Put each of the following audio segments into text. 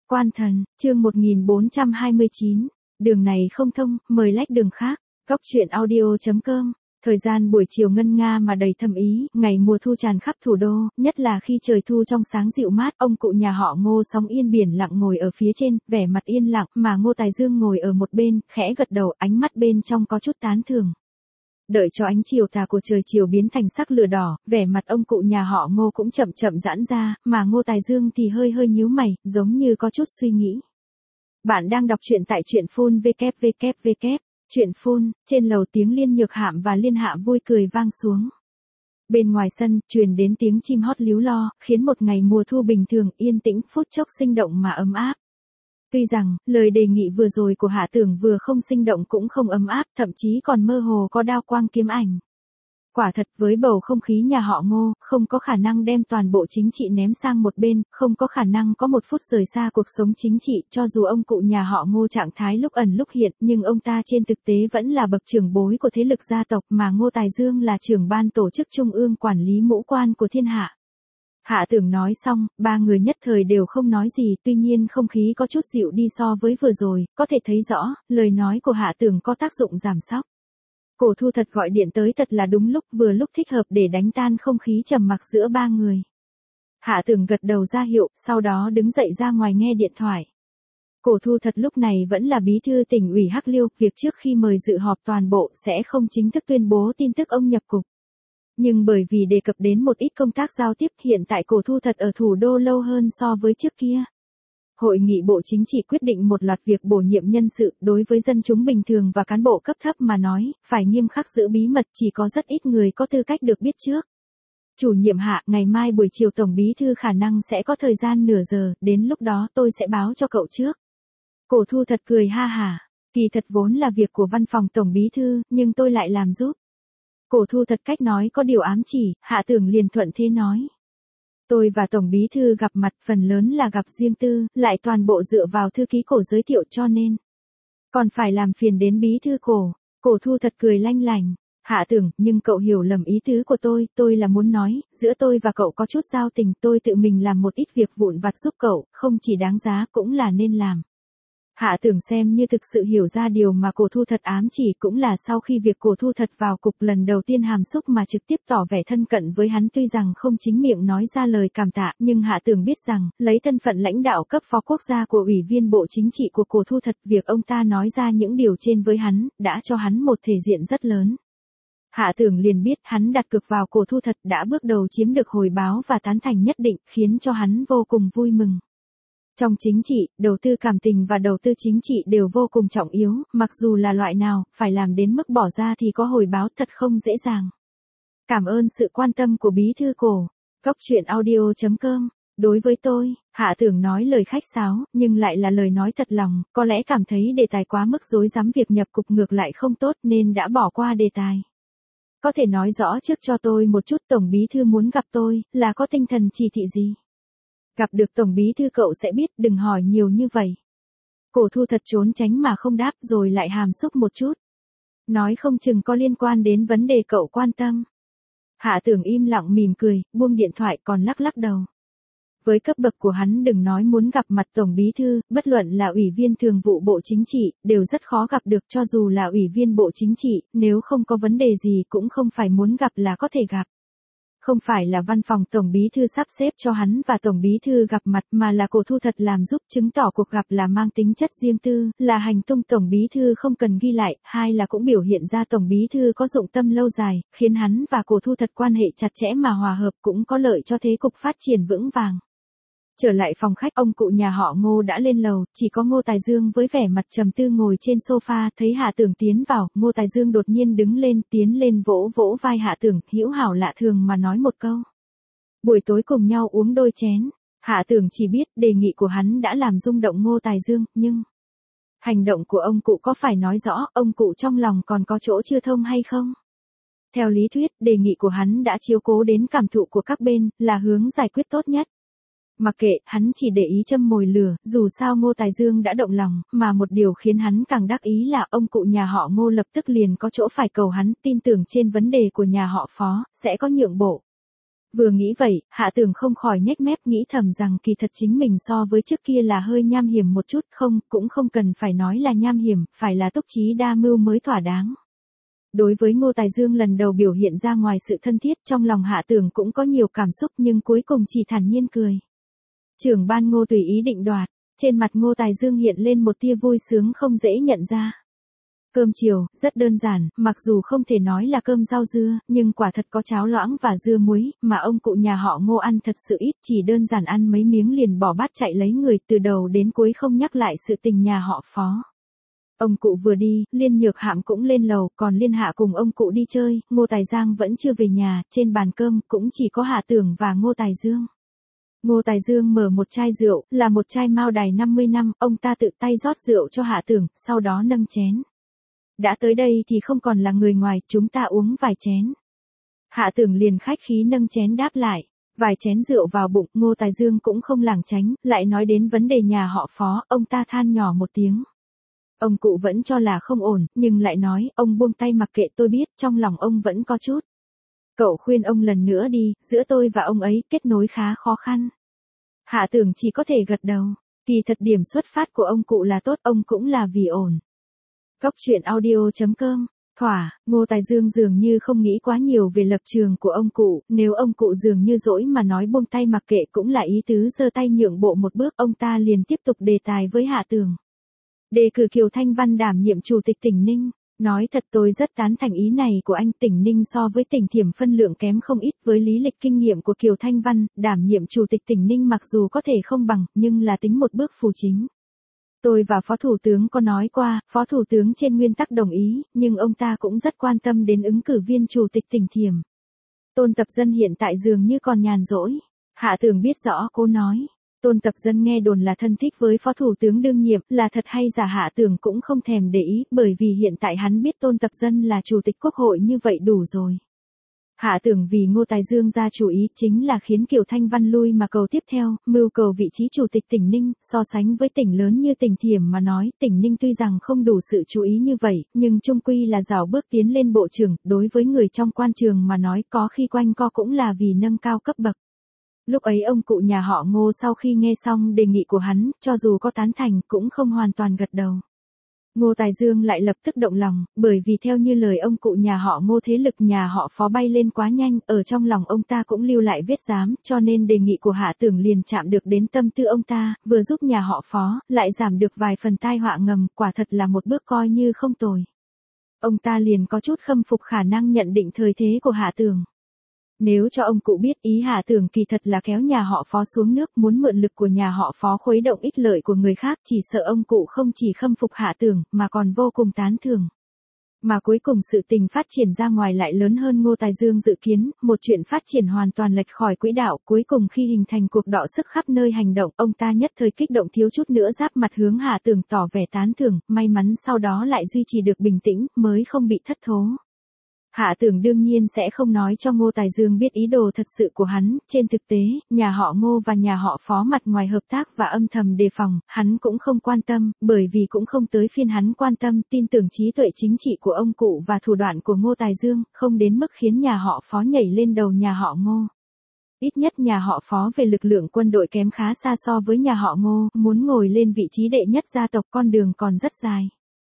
Quan thần, chương 1429, đường này không thông, mời lách đường khác. Góc truyện audio.com. Thời gian buổi chiều ngân nga mà đầy thâm ý, ngày mùa thu tràn khắp thủ đô, nhất là khi trời thu trong sáng dịu mát, ông cụ nhà họ Ngô sóng yên biển lặng ngồi ở phía trên, vẻ mặt yên lặng, mà Ngô Tài Dương ngồi ở một bên, khẽ gật đầu, ánh mắt bên trong có chút tán thưởng. Đợi cho ánh chiều tà của trời chiều biến thành sắc lửa đỏ, vẻ mặt ông cụ nhà họ Ngô cũng chậm chậm giãn ra, mà Ngô Tài Dương thì hơi hơi nhíu mày, giống như có chút suy nghĩ. Bạn đang đọc truyện tại truyện phun www. Truyện phun, trên lầu tiếng Liên Nhược Hạm và Liên Hạ vui cười vang xuống. Bên ngoài sân, truyền đến tiếng chim hót líu lo, khiến một ngày mùa thu bình thường yên tĩnh phút chốc sinh động mà ấm áp. Tuy rằng, lời đề nghị vừa rồi của Hạ Tưởng vừa không sinh động cũng không ấm áp, thậm chí còn mơ hồ có đao quang kiếm ảnh. Quả thật với bầu không khí nhà họ Ngô, không có khả năng đem toàn bộ chính trị ném sang một bên, không có khả năng có một phút rời xa cuộc sống chính trị, cho dù ông cụ nhà họ Ngô trạng thái lúc ẩn lúc hiện, nhưng ông ta trên thực tế vẫn là bậc trưởng bối của thế lực gia tộc, mà Ngô Tài Dương là trưởng ban tổ chức trung ương quản lý mũ quan của thiên hạ. Hạ Tưởng nói xong, ba người nhất thời đều không nói gì, tuy nhiên không khí có chút dịu đi so với vừa rồi, có thể thấy rõ, lời nói của Hạ Tưởng có tác dụng giảm sóc. Cổ Thu Thật gọi điện tới thật là đúng lúc, vừa lúc thích hợp để đánh tan không khí trầm mặc giữa ba người. Hạ Tưởng gật đầu ra hiệu, sau đó đứng dậy ra ngoài nghe điện thoại. Cổ Thu Thật lúc này vẫn là bí thư tỉnh ủy Hắc Liêu, việc trước khi mời dự họp toàn bộ sẽ không chính thức tuyên bố tin tức ông nhập cục. Nhưng bởi vì đề cập đến một ít công tác giao tiếp, hiện tại Cổ Thu Thật ở thủ đô lâu hơn so với trước kia. Hội nghị Bộ Chính trị quyết định một loạt việc bổ nhiệm nhân sự, đối với dân chúng bình thường và cán bộ cấp thấp mà nói, phải nghiêm khắc giữ bí mật, chỉ có rất ít người có tư cách được biết trước. Chủ nhiệm Hạ, ngày mai buổi chiều Tổng Bí Thư khả năng sẽ có thời gian nửa giờ, đến lúc đó tôi sẽ báo cho cậu trước. Cổ Thu Thật cười ha hả, kỳ thật vốn là việc của văn phòng Tổng Bí Thư, nhưng tôi lại làm giúp. Cổ Thu Thật cách nói có điều ám chỉ, Hạ Tưởng liền thuận thế nói. Tôi và Tổng Bí Thư gặp mặt phần lớn là gặp riêng tư, lại toàn bộ dựa vào thư ký Cổ giới thiệu cho nên. Còn phải làm phiền đến Bí Thư Cổ. Cổ Thu Thật cười lanh lành. Hạ Tưởng, nhưng cậu hiểu lầm ý tứ của tôi là muốn nói, giữa tôi và cậu có chút giao tình, tôi tự mình làm một ít việc vụn vặt giúp cậu, không chỉ đáng giá cũng là nên làm. Hạ Tưởng xem như thực sự hiểu ra điều mà Cổ Thu Thật ám chỉ, cũng là sau khi việc Cổ Thu Thật vào cục lần đầu tiên hàm xúc mà trực tiếp tỏ vẻ thân cận với hắn, tuy rằng không chính miệng nói ra lời cảm tạ, nhưng Hạ Tưởng biết rằng, lấy thân phận lãnh đạo cấp phó quốc gia của Ủy viên Bộ Chính trị của Cổ Thu Thật, việc ông ta nói ra những điều trên với hắn, đã cho hắn một thể diện rất lớn. Hạ Tưởng liền biết hắn đặt cược vào Cổ Thu Thật đã bước đầu chiếm được hồi báo và tán thành nhất định, khiến cho hắn vô cùng vui mừng. Trong chính trị, đầu tư cảm tình và đầu tư chính trị đều vô cùng trọng yếu, mặc dù là loại nào, phải làm đến mức bỏ ra thì có hồi báo thật không dễ dàng. Cảm ơn sự quan tâm của Bí Thư Cổ. Góc truyện audio.com. Đối với tôi, Hạ Tưởng nói lời khách sáo, nhưng lại là lời nói thật lòng, có lẽ cảm thấy đề tài quá mức rối rắm, việc nhập cục ngược lại không tốt nên đã bỏ qua đề tài. Có thể nói rõ trước cho tôi một chút, Tổng Bí Thư muốn gặp tôi, là có tinh thần chỉ thị gì? Gặp được Tổng Bí Thư cậu sẽ biết, đừng hỏi nhiều như vậy. Cổ Thu Thật trốn tránh mà không đáp, rồi lại hàm xúc một chút. Nói không chừng có liên quan đến vấn đề cậu quan tâm. Hạ Tưởng im lặng mỉm cười, buông điện thoại, còn lắc lắc đầu. Với cấp bậc của hắn đừng nói muốn gặp mặt Tổng Bí Thư, bất luận là Ủy viên Thường vụ Bộ Chính trị, đều rất khó gặp được, cho dù là Ủy viên Bộ Chính trị, nếu không có vấn đề gì cũng không phải muốn gặp là có thể gặp. Không phải là văn phòng Tổng Bí Thư sắp xếp cho hắn và Tổng Bí Thư gặp mặt, mà là Cổ Thu Thật làm giúp, chứng tỏ cuộc gặp là mang tính chất riêng tư, là hành tung Tổng Bí Thư không cần ghi lại, hai là cũng biểu hiện ra Tổng Bí Thư có dụng tâm lâu dài, khiến hắn và Cổ Thu Thật quan hệ chặt chẽ mà hòa hợp, cũng có lợi cho thế cục phát triển vững vàng. Trở lại phòng khách, ông cụ nhà họ Ngô đã lên lầu, chỉ có Ngô Tài Dương với vẻ mặt trầm tư ngồi trên sofa, thấy Hạ Tưởng tiến vào, Ngô Tài Dương đột nhiên đứng lên, tiến lên vỗ vỗ vai Hạ Tưởng, hữu hảo lạ thường mà nói một câu. Buổi tối cùng nhau uống đôi chén. Hạ Tưởng chỉ biết đề nghị của hắn đã làm rung động Ngô Tài Dương, nhưng hành động của ông cụ có phải nói rõ ông cụ trong lòng còn có chỗ chưa thông hay không? Theo lý thuyết, đề nghị của hắn đã chiếu cố đến cảm thụ của các bên, là hướng giải quyết tốt nhất. Mặc kệ, hắn chỉ để ý châm mồi lửa, dù sao Ngô Tài Dương đã động lòng, mà một điều khiến hắn càng đắc ý là ông cụ nhà họ Ngô lập tức liền có chỗ phải cầu hắn, tin tưởng trên vấn đề của nhà họ Phó, sẽ có nhượng bộ. Vừa nghĩ vậy, Hạ Tường không khỏi nhếch mép nghĩ thầm rằng kỳ thật chính mình so với trước kia là hơi nham hiểm một chút, không, cũng không cần phải nói là nham hiểm, phải là túc trí đa mưu mới thỏa đáng. Đối với Ngô Tài Dương lần đầu biểu hiện ra ngoài sự thân thiết, trong lòng Hạ Tường cũng có nhiều cảm xúc nhưng cuối cùng chỉ thản nhiên cười. Trưởng ban Ngô tùy ý định đoạt, trên mặt Ngô Tài Dương hiện lên một tia vui sướng không dễ nhận ra. Cơm chiều, rất đơn giản, mặc dù không thể nói là cơm rau dưa, nhưng quả thật có cháo loãng và dưa muối, mà ông cụ nhà họ Ngô ăn thật sự ít, chỉ đơn giản ăn mấy miếng liền bỏ bát chạy lấy người, từ đầu đến cuối không nhắc lại sự tình nhà họ Phó. Ông cụ vừa đi, Liên Nhược Hạm cũng lên lầu, còn Liên Hạ cùng ông cụ đi chơi, Ngô Tài Giang vẫn chưa về nhà, trên bàn cơm cũng chỉ có Hạ Tưởng và Ngô Tài Dương. Ngô Tài Dương mở một chai rượu, là một chai Mao Đài 50 năm, ông ta tự tay rót rượu cho Hạ Tưởng, sau đó nâng chén. Đã tới đây thì không còn là người ngoài, chúng ta uống vài chén. Hạ Tưởng liền khách khí nâng chén đáp lại. Vài chén rượu vào bụng, Ngô Tài Dương cũng không lảng tránh, lại nói đến vấn đề nhà họ Phó, ông ta than nhỏ một tiếng. Ông cụ vẫn cho là không ổn, nhưng lại nói, ông buông tay mặc kệ tôi biết, trong lòng ông vẫn có chút. Cậu khuyên ông lần nữa đi, giữa tôi và ông ấy kết nối khá khó khăn. Hạ Tưởng chỉ có thể gật đầu, kỳ thật điểm xuất phát của ông cụ là tốt, ông cũng là vì ổn. Cóc truyện audio.com, Ngô Tài Dương dường như không nghĩ quá nhiều về lập trường của ông cụ, nếu ông cụ dường như dỗi mà nói buông tay mặc kệ cũng là ý tứ giơ tay nhượng bộ một bước, ông ta liền tiếp tục đề tài với Hạ Tưởng. Đề cử Kiều Thanh Văn đảm nhiệm chủ tịch tỉnh Ninh. Nói thật tôi rất tán thành ý này của anh, tỉnh Ninh so với tỉnh Thiểm phân lượng kém không ít, với lý lịch kinh nghiệm của Kiều Thanh Văn, đảm nhiệm chủ tịch tỉnh Ninh mặc dù có thể không bằng, nhưng là tính một bước phù chính. Tôi và Phó Thủ tướng có nói qua, Phó Thủ tướng trên nguyên tắc đồng ý, nhưng ông ta cũng rất quan tâm đến ứng cử viên chủ tịch tỉnh Thiểm. Tôn Tập Dân hiện tại dường như còn nhàn rỗi. Hạ Tưởng biết rõ cô nói. Tôn Tập Dân nghe đồn là thân thích với Phó Thủ tướng đương nhiệm, là thật hay giả Hạ Tưởng cũng không thèm để ý, bởi vì hiện tại hắn biết Tôn Tập Dân là chủ tịch quốc hội như vậy đủ rồi. Hạ Tưởng vì Ngô Tài Dương ra chủ ý chính là khiến Kiều Thanh Văn lui mà cầu tiếp theo, mưu cầu vị trí chủ tịch tỉnh Ninh, so sánh với tỉnh lớn như tỉnh Thiểm mà nói, tỉnh Ninh tuy rằng không đủ sự chú ý như vậy, nhưng chung quy là rào bước tiến lên bộ trưởng, đối với người trong quan trường mà nói có khi quanh co cũng là vì nâng cao cấp bậc. Lúc ấy ông cụ nhà họ Ngô sau khi nghe xong đề nghị của hắn, cho dù có tán thành cũng không hoàn toàn gật đầu. Ngô Tài Dương lại lập tức động lòng, bởi vì theo như lời ông cụ nhà họ Ngô thế lực nhà họ Phó bay lên quá nhanh, ở trong lòng ông ta cũng lưu lại vết dám, cho nên đề nghị của Hạ Tưởng liền chạm được đến tâm tư ông ta, vừa giúp nhà họ Phó, lại giảm được vài phần tai họa ngầm, quả thật là một bước coi như không tồi. Ông ta liền có chút khâm phục khả năng nhận định thời thế của Hạ Tưởng. Nếu cho ông cụ biết ý Hạ Tưởng kỳ thật là kéo nhà họ Phó xuống nước, muốn mượn lực của nhà họ Phó khuấy động ích lợi của người khác, chỉ sợ ông cụ không chỉ khâm phục Hạ Tưởng, mà còn vô cùng tán thưởng. Mà cuối cùng sự tình phát triển ra ngoài lại lớn hơn Ngô Tài Dương dự kiến, một chuyện phát triển hoàn toàn lệch khỏi quỹ đạo, cuối cùng khi hình thành cuộc đọ sức khắp nơi hành động, ông ta nhất thời kích động thiếu chút nữa giáp mặt hướng Hạ Tưởng tỏ vẻ tán thưởng, may mắn sau đó lại duy trì được bình tĩnh, mới không bị thất thố. Hạ Tưởng đương nhiên sẽ không nói cho Ngô Tài Dương biết ý đồ thật sự của hắn, trên thực tế, nhà họ Ngô và nhà họ Phó mặt ngoài hợp tác và âm thầm đề phòng, hắn cũng không quan tâm, bởi vì cũng không tới phiên hắn quan tâm, tin tưởng trí tuệ chính trị của ông cụ và thủ đoạn của Ngô Tài Dương, không đến mức khiến nhà họ Phó nhảy lên đầu nhà họ Ngô. Ít nhất nhà họ Phó về lực lượng quân đội kém khá xa so với nhà họ Ngô, muốn ngồi lên vị trí đệ nhất gia tộc con đường còn rất dài.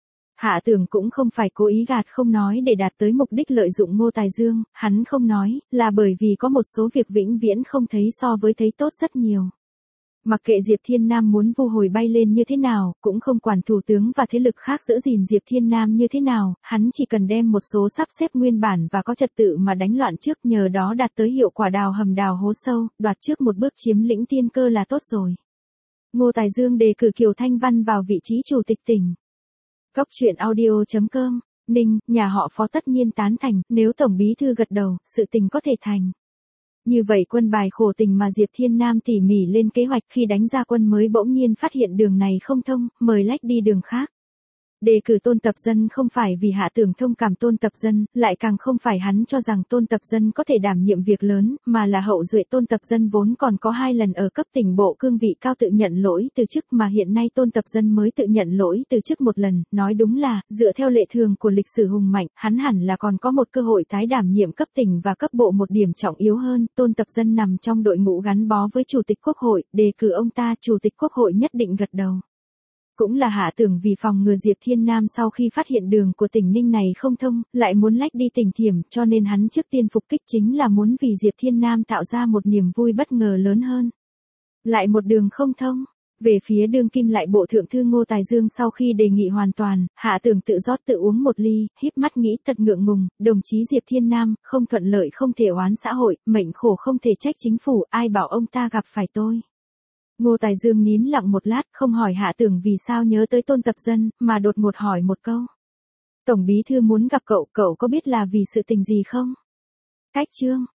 Hạ Tưởng cũng không phải cố ý gạt không nói để đạt tới mục đích lợi dụng Ngô Tài Dương, hắn không nói, là bởi vì có một số việc vĩnh viễn không thấy so với thấy tốt rất nhiều. Mặc kệ Diệp Thiên Nam muốn vu hồi bay lên như thế nào, cũng không quản thủ tướng và thế lực khác giữ gìn Diệp Thiên Nam như thế nào, hắn chỉ cần đem một số sắp xếp nguyên bản và có trật tự mà đánh loạn trước, nhờ đó đạt tới hiệu quả đào hầm đào hố sâu, đoạt trước một bước chiếm lĩnh tiên cơ là tốt rồi. Ngô Tài Dương đề cử Kiều Thanh Văn vào vị trí chủ tịch tỉnh. Cóc truyện audio.com, Ninh, nhà họ Phó tất nhiên tán thành, nếu Tổng Bí Thư gật đầu, sự tình có thể thành. Như vậy quân bài khổ tình mà Diệp Thiên Nam tỉ mỉ lên kế hoạch khi đánh ra quân mới bỗng nhiên phát hiện đường này không thông, mời lách đi đường khác. Đề cử Tôn Tập Dân không phải vì Hạ Tường thông cảm Tôn Tập Dân, lại càng không phải hắn cho rằng Tôn Tập Dân có thể đảm nhiệm việc lớn, mà là hậu duệ Tôn Tập Dân vốn còn có 2 lần ở cấp tỉnh bộ cương vị cao tự nhận lỗi từ chức, mà hiện nay Tôn Tập Dân mới tự nhận lỗi từ chức một lần, nói đúng là, dựa theo lệ thường của lịch sử hùng mạnh, hắn hẳn là còn có một cơ hội tái đảm nhiệm cấp tỉnh và cấp bộ. Một điểm trọng yếu hơn, Tôn Tập Dân nằm trong đội ngũ gắn bó với Chủ tịch Quốc hội, đề cử ông ta, Chủ tịch Quốc hội nhất định gật đầu. Cũng là Hạ Tường vì phòng ngừa Diệp Thiên Nam sau khi phát hiện đường của tỉnh Ninh này không thông, lại muốn lách đi tỉnh Thiểm, cho nên hắn trước tiên phục kích chính là muốn vì Diệp Thiên Nam tạo ra một niềm vui bất ngờ lớn hơn. Lại một đường không thông. Về phía đương kim lại bộ thượng thư Ngô Tài Dương sau khi đề nghị hoàn toàn, Hạ Tường tự rót tự uống một ly, híp mắt nghĩ thật ngượng ngùng, đồng chí Diệp Thiên Nam, không thuận lợi không thể oán xã hội, mệnh khổ không thể trách chính phủ, ai bảo ông ta gặp phải tôi. Ngô Tài Dương nín lặng một lát, không hỏi Hạ Tường vì sao nhớ tới Tôn Tập Dân, mà đột ngột hỏi một câu. Tổng bí thư muốn gặp cậu, cậu có biết là vì sự tình gì không? Cách chương.